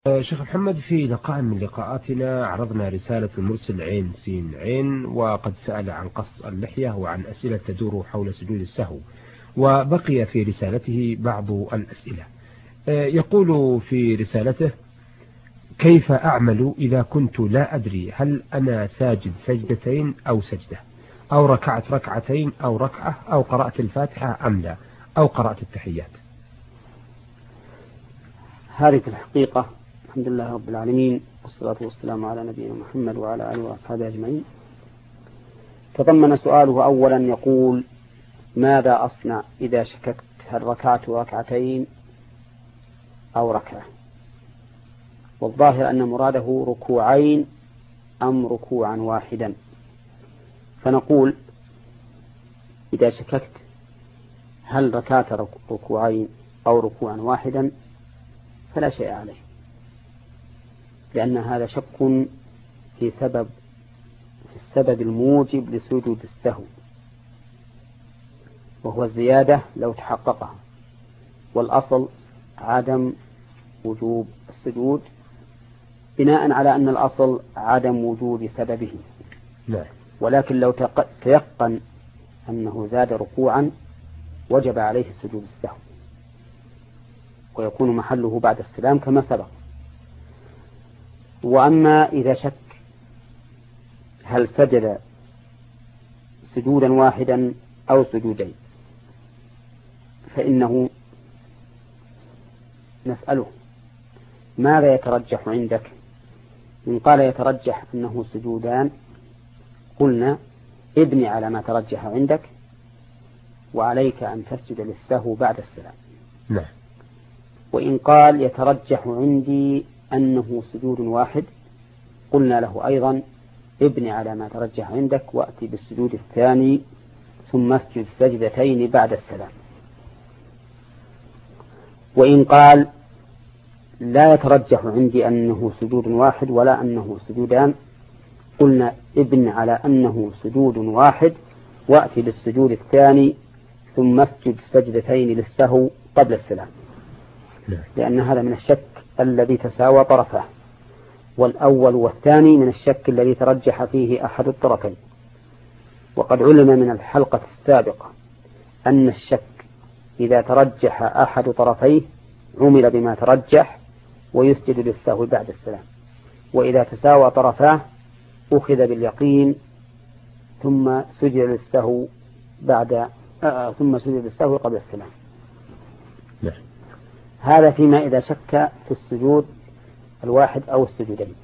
شيخ محمد، في لقاء من لقاءاتنا عرضنا رسالة المرسل عين سين عين، وقد سأل عن قص اللحية وعن أسئلة تدور حول سجود السهو، وبقي في رسالته بعض الأسئلة. يقول في رسالته: كيف أعمل إذا كنت لا أدري هل أنا ساجد سجدتين أو سجدة، أو ركعت ركعتين أو ركعة، أو قرأت الفاتحة أم لا، أو قرأت التحيات؟ هذه في الحقيقة الحمد لله رب العالمين، والصلاة والسلام على نبينا محمد وعلى آله وأصحابه أجمعين. تضمن سؤاله أولا يقول: ماذا أصنع إذا شككت هل ركعت ركعتين أو ركعة؟ والظاهر أن مراده ركوعين أم ركوعا واحدا. فنقول: إذا شككت هل ركعت ركوعين أو ركوعا واحدا فلا شيء عليه، لأن هذا شك في السبب الموجب لسجود السهو، وهو الزيادة لو تحققها، والأصل عدم وجوب السجود، بناء على أن الأصل عدم وجود سببه. ولكن لو تيقن أنه زاد ركوعا وجب عليه سجود السهو، ويكون محله بعد السلام كما سبق. وأما إذا شك هل سجد سجودا واحدا أو سجودين، فإنه نسأله: ماذا يترجح عندك؟ إن قال يترجح أنه سجودان، قلنا: ابني على ما ترجح عندك، وعليك أن تسجد للسهو بعد السلام. نعم. وإن قال يترجح عندي أنه سجود واحد، قلنا له أيضا: ابني على ما ترجح عندك، وأتي بالسجود الثاني ثم اسجد سجدتين بعد السلام. وإن قال لا يترجح عندي أنه سجود واحد ولا أنه سجودان، قلنا: ابن على أنه سجود واحد، وأتي بالسجود الثاني ثم اسجد سجدتين للسهو قبل السلام، لأن هذا من الشك الذي تساوى طرفه، والأول والثاني من الشك الذي ترجح فيه أحد الطرفين. وقد علم من الحلقة السابقة أن الشك إذا ترجح أحد طرفيه عمل بما ترجح ويسجد للسهو بعد السلام، وإذا تساوى طرفاه أخذ باليقين ثم سجد للسهو قبل السلام. هذا فيما إذا شك في السجود الواحد أو السجودين.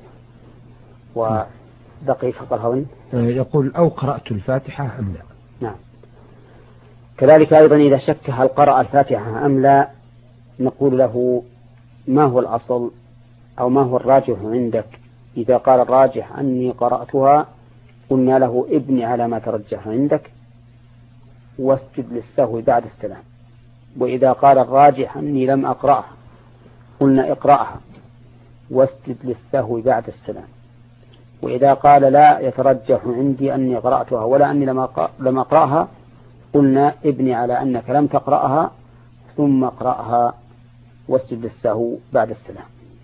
ودقيق القرهوي يقول: أو قرأت الفاتحة أم لا. نعم. كذلك أيضا إذا شك هل قرأ الفاتحة أم لا، نقول له: ما هو الأصل أو ما هو الراجح عندك؟ إذا قال الراجح أني قرأتها، قلنا له: ابني على ما ترجح عندك واسجد للسهو بعد السلام. وإذا قال الراجح أني لم أقرأها، قلنا: اقرأها واسجد للسهو بعد السلام. وإذا قال لا يترجح عندي أني قرأتها ولا أني لم أقرأها، قلنا: ابني على أنك لم تقرأها ثم اقرأها واسجد للسهو بعد السلام.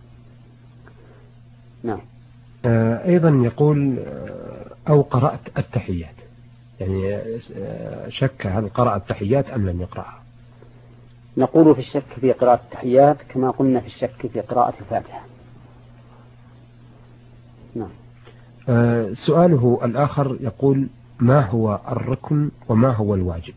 نعم. أيضا يقول: أو قرأت التحيات، يعني شك هل قرأ التحيات أم لم يقرأها. نقول في الشك في قراءة التحيات كما قلنا في الشك في قراءة الفاتحة. نعم. سؤاله الآخر يقول: ما هو الركن وما هو الواجب؟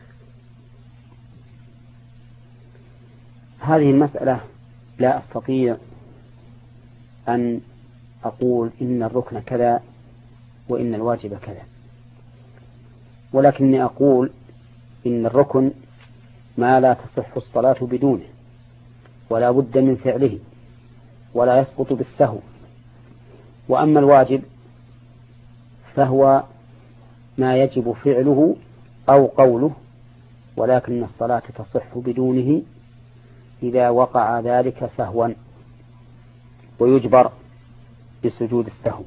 هذه المسألة لا أستطيع أن أقول إن الركن كذا وإن الواجب كذا، ولكني أقول إن الركن ما لا تصح الصلاة بدونه، ولا بد من فعله، ولا يسقط بالسهو. وأما الواجب فهو ما يجب فعله أو قوله، ولكن الصلاة تصح بدونه إذا وقع ذلك سهوا، ويجبر بسجود السهو.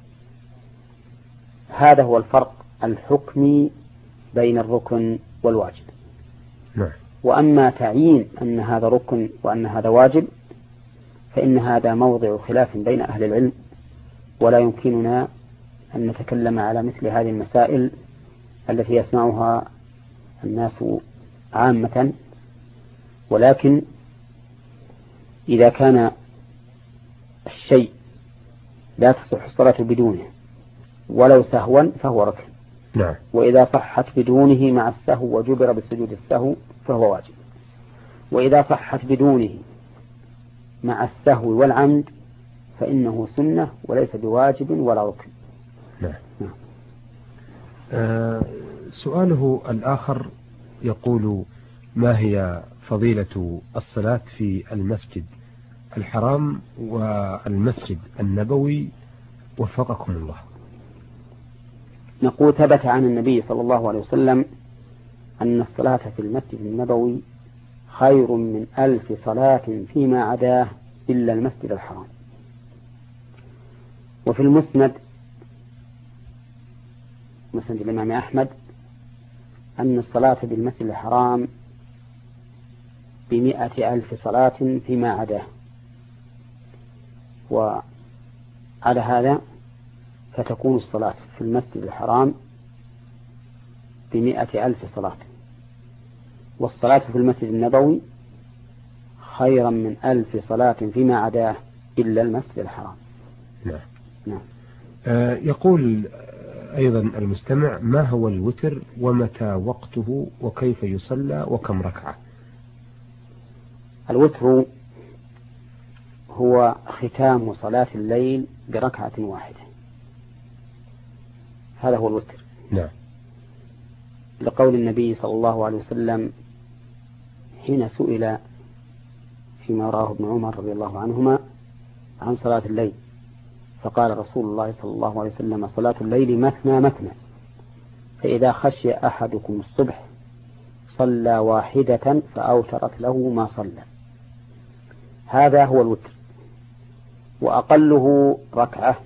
هذا هو الفرق الحكمي بين الركن والواجب. نعم. وأما تعيين أن هذا ركن وأن هذا واجب فإن هذا موضع خلاف بين أهل العلم، ولا يمكننا أن نتكلم على مثل هذه المسائل التي يسمعها الناس عامة. ولكن إذا كان الشيء لا تصح الصلاة بدونه ولو سهوا فهو ركن، نعم. وإذا صحت بدونه مع السهو وجبر بسجود السهو فهو واجب، وإذا صحت بدونه مع السهو والعمد فإنه سنة وليس بواجب ولا ركن. نعم. سؤاله الآخر يقول: ما هي فضيلة الصلاة في المسجد الحرام والمسجد النبوي وفقكم الله؟ نقول ثبت عن النبي صلى الله عليه وسلم أن الصلاة في المسجد النبوي خير من 1000 صلاة فيما عداه إلا المسجد الحرام. وفي المسند، مسند الإمام أحمد، أن الصلاة بالمسجد الحرام ب100,000 صلاة فيما عداه. وعلى هذا فتكون الصلاة في المسجد الحرام ب100,000 صلاة، والصلاة في المسجد النبوي خيرا من 1000 صلاة فيما عداه إلا المسجد الحرام. نعم. نعم. يقول أيضا المستمع: ما هو الوتر ومتى وقته وكيف يصلى وكم ركعة؟ الوتر هو ختام صلاة الليل بركعة واحدة، هذا هو الوتر. نعم. لقول النبي صلى الله عليه وسلم حين سئل فيما راه ابن عمر رضي الله عنهما عن صلاة الليل، فقال رسول الله صلى الله عليه وسلم: صلاة الليل مثنى مثنى، فإذا خشي أحدكم الصبح صلى واحدة فأوترت له ما صلى. هذا هو الوتر، وأقله ركعة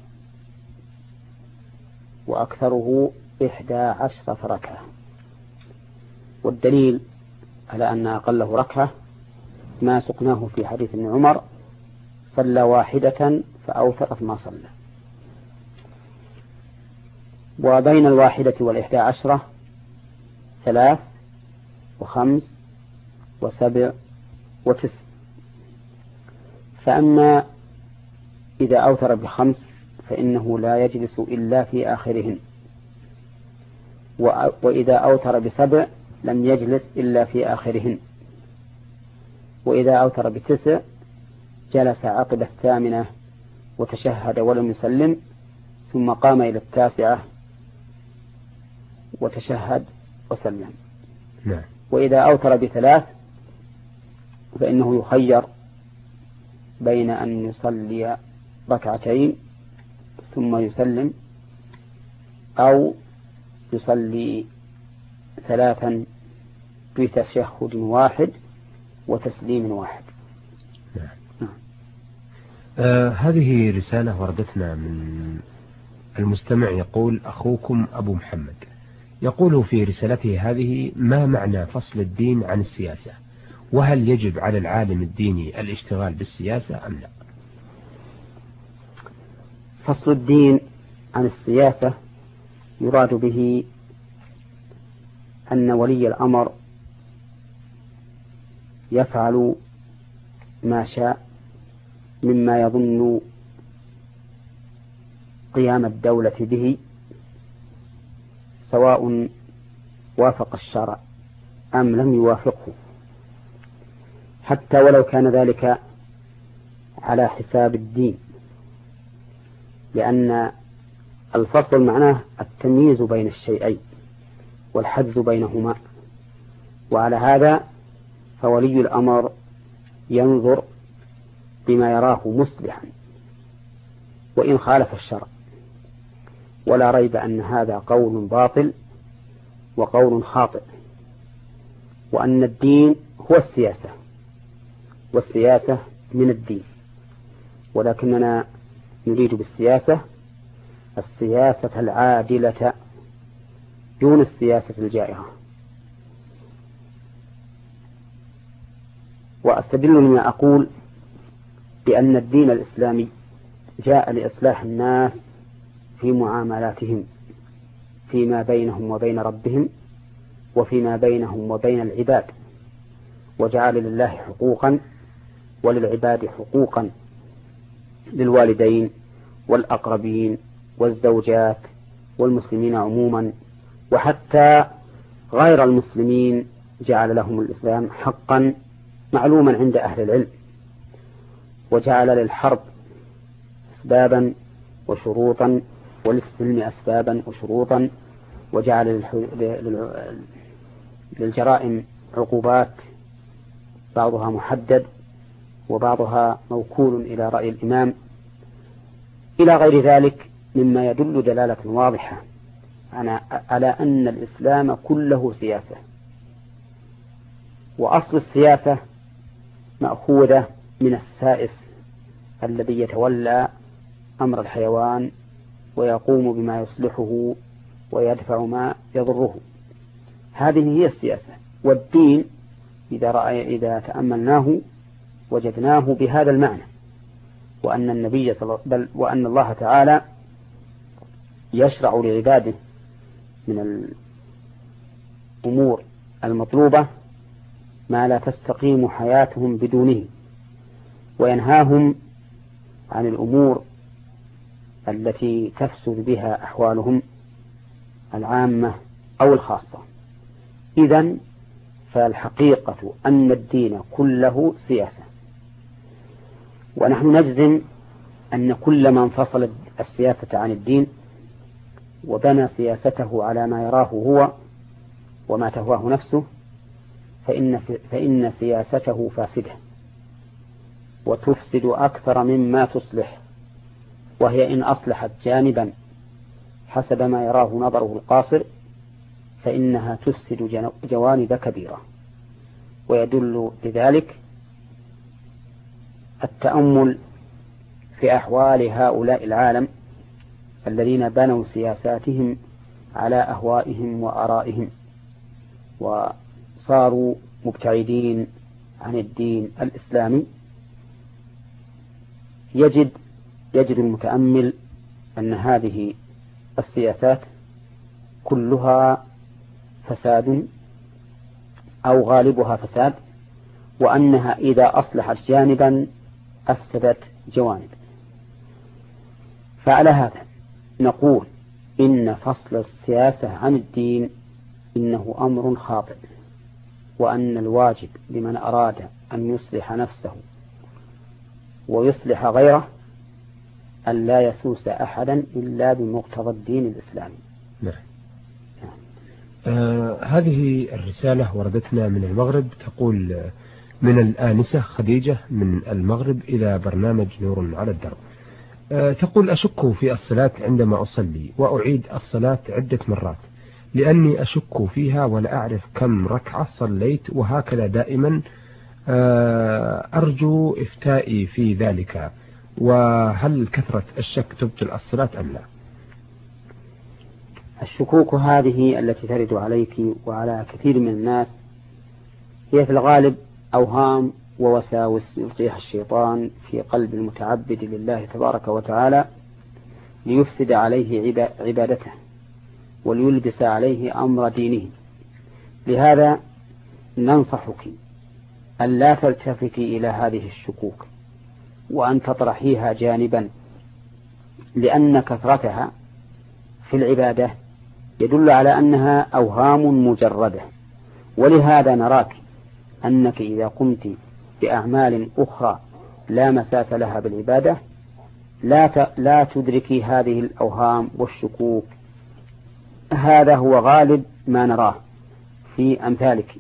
وأكثره 11 ركعة. والدليل على أن أقله ركعة ما سقناه في حديث ابن عمر: صلى واحدة فأوترت ما صلى. وبين 1 و11 3 و5 و7 و9. فأما إذا أوتر ب5 فإنه لا يجلس إلا في آخرهن، وإذا أوتر ب7 لم يجلس إلا في آخرهن، وإذا أوتر ب9 جلس عقب 8 وتشهد ولم يسلم، ثم قام إلى 9 وتشهد وسلم. نعم. وإذا أوتر ب3 فإنه يخير بين أن يصلي ركعتين ثم يسلم، أو يصلي 3 بتشهد واحد وتسليم واحد. نعم. هذه رسالة وردتنا من المستمع، يقول: أخوكم أبو محمد، يقول في رسالته هذه: ما معنى فصل الدين عن السياسة؟ وهل يجب على العالم الديني الاشتغال بالسياسة أم لا؟ فصل الدين عن السياسة يراد به أن ولي الأمر يفعل ما شاء مما يظن قيام الدولة به، سواء وافق الشرع أم لم يوافقه، حتى ولو كان ذلك على حساب الدين، لأن الفصل معناه التمييز بين الشيئين والحجز بينهما. وعلى هذا فولي الأمر ينظر بما يراه مصلحا وإن خالف الشرع، ولا ريب أن هذا قول باطل وقول خاطئ، وأن الدين هو السياسة والسياسة من الدين، ولكننا نريد بالسياسة السياسة العادلة دون السياسة الجائرة. وأستدل لما أقول بأن الدين الإسلامي جاء لإصلاح الناس في معاملاتهم فيما بينهم وبين ربهم وفيما بينهم وبين العباد، وجعل لله حقوقا وللعباد حقوقا، للوالدين والأقربين والزوجات والمسلمين عموما، وحتى غير المسلمين جعل لهم الإسلام حقا معلوما عند أهل العلم، وجعل للحرب أسبابا وشروطا وللسلم أسبابا وشروطا، وجعل للجرائم عقوبات بعضها محدد وبعضها موكول إلى رأي الإمام، إلى غير ذلك مما يدل دلالة واضحة على أن الإسلام كله سياسة. وأصل السياسة مأخوذة من السائس الذي يتولى أمر الحيوان ويقوم بما يصلحه ويدفع ما يضره، هذه هي السياسة. والدين إذا تأملناه وجدناه بهذا المعنى، وأن الله تعالى يشرع لعباده من الأمور المطلوبة ما لا تستقيم حياتهم بدونه، وينهاهم عن الأمور التي تفسد بها أحوالهم العامة أو الخاصة. إذن فالحقيقة أن الدين كله سياسة، ونحن نجزم أن كل من فصل السياسة عن الدين وبنى سياسته على ما يراه هو وما تهواه نفسه فإن سياسته فاسدة وتفسد أكثر مما تصلح، وهي إن أصلحت جانبا حسب ما يراه نظره القاصر فإنها تفسد جوانب كبيرة. ويدل لذلك التأمل في أحوال هؤلاء العالم الذين بنوا سياساتهم على أهوائهم وآرائهم وصاروا مبتعدين عن الدين الإسلامي. يجد المتأمل أن هذه السياسات كلها فساد أو غالبها فساد، وأنها إذا أصلحت جانبا أفسدت جوانب. فعلى هذا نقول إن فصل السياسة عن الدين إنه أمر خاطئ، وأن الواجب لمن أراد أن يصلح نفسه ويصلح غيره أن لا يسوس أحدا إلا بمقتضى الدين الإسلامي. نعم. هذه الرسالة وردتنا من المغرب، تقول من الآنسة خديجة من المغرب إلى برنامج نور على الدرب. تقول أشك في الصلاة عندما أصلي وأعيد الصلاة عدة مرات لأني أشك فيها ولا أعرف كم ركعة صليت، وهكذا دائما. أرجو إفتائي في ذلك، وهل كثرة الشك تبطل الصلاة أم لا؟ الشكوك هذه التي ترد عليك وعلى كثير من الناس هي في الغالب أوهام ووساوس يلقيها الشيطان في قلب المتعبد لله تبارك وتعالى ليفسد عليه عبادته وليلبس عليه أمر دينه. لهذا ننصحك أن لا تلتفتي إلى هذه الشكوك وأن تطرحيها جانبا، لأن كثرتها في العبادة يدل على أنها أوهام مجردة. ولهذا نراك أنك إذا قمت بأعمال أخرى لا مساس لها بالعبادة لا تدركي هذه الأوهام والشكوك. هذا هو غالب ما نراه في أمثالك.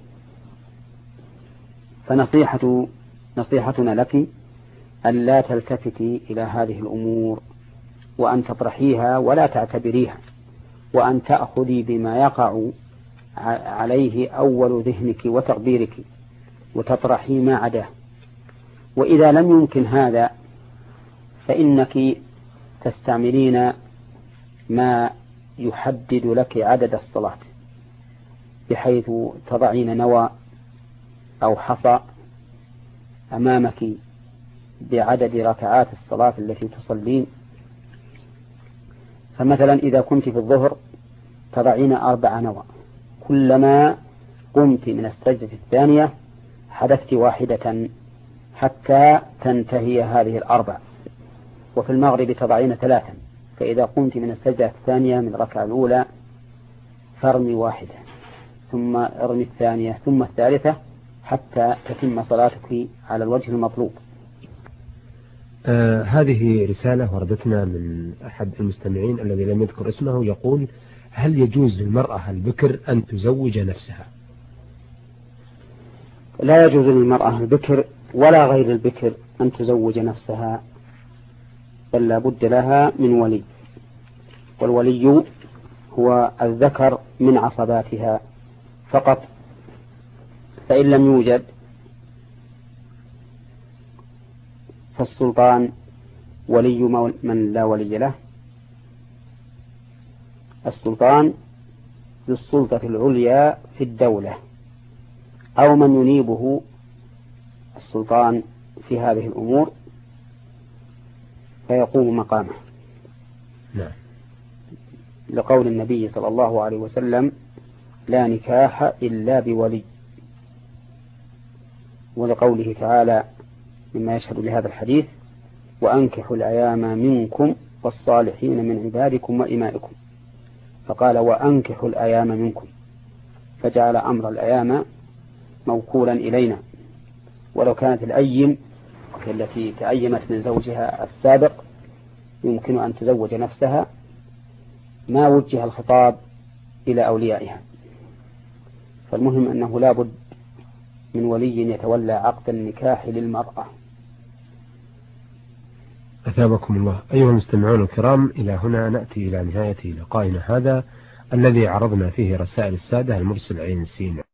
فنصيحتنا لك أن لا تلتفتي إلى هذه الأمور، وأن تطرحيها ولا تعتبريها، وأن تأخذي بما يقع عليه أول ذهنك وتقديرك وتطرحي ما عداه. وإذا لم يمكن هذا فإنك تستعملين ما يحدد لك عدد الصلاة، بحيث تضعين نوى أو حصى أمامك بعدد ركعات الصلاة التي تصلين. فمثلا إذا كنت في الظهر تضعين 4 نوى، كلما قمت من السجدة الثانية حدثت واحدة حتى تنتهي هذه 4. وفي المغرب تضعين 3، فإذا قمت من السجدة الثانية من الركعة الأولى فارمي واحدة، ثم ارمي الثانية، ثم الثالثة، حتى تتم صلاتك على الوجه المطلوب. هذه رسالة وردتنا من أحد المستمعين الذي لم يذكر اسمه، يقول: هل يجوز للمرأة البكر أن تزوج نفسها؟ لا يجوز للمرأة البكر ولا غير البكر أن تزوج نفسها، بل لا بد لها من ولي، والولي هو الذكر من عصباتها فقط. فإن لم يوجد فالسلطان ولي من لا ولي له. السلطان ذو السلطة العليا في الدولة، أو من ينيبه السلطان في هذه الأمور فيقوم مقامه. نعم. لقول النبي صلى الله عليه وسلم: لا نكاح إلا بولي. ولقوله تعالى مما يشهد لهذا الحديث: وأنكحوا الأيام منكم والصالحين من عبادكم وإمائكم، فقال: وأنكحوا الأيام منكم، فجعل أمر الأيام موكولا إلينا. ولو كانت الأيم التي تأيمت من زوجها السابق يمكن أن تزوج نفسها ما وجه الخطاب إلى أوليائها. فالمهم أنه لا بد من ولي يتولى عقد النكاح للمرأة. أثابكم الله. أيها المستمعون الكرام، إلى هنا نأتي إلى نهاية لقائنا هذا الذي عرضنا فيه رسائل السادة المرسل عين سين.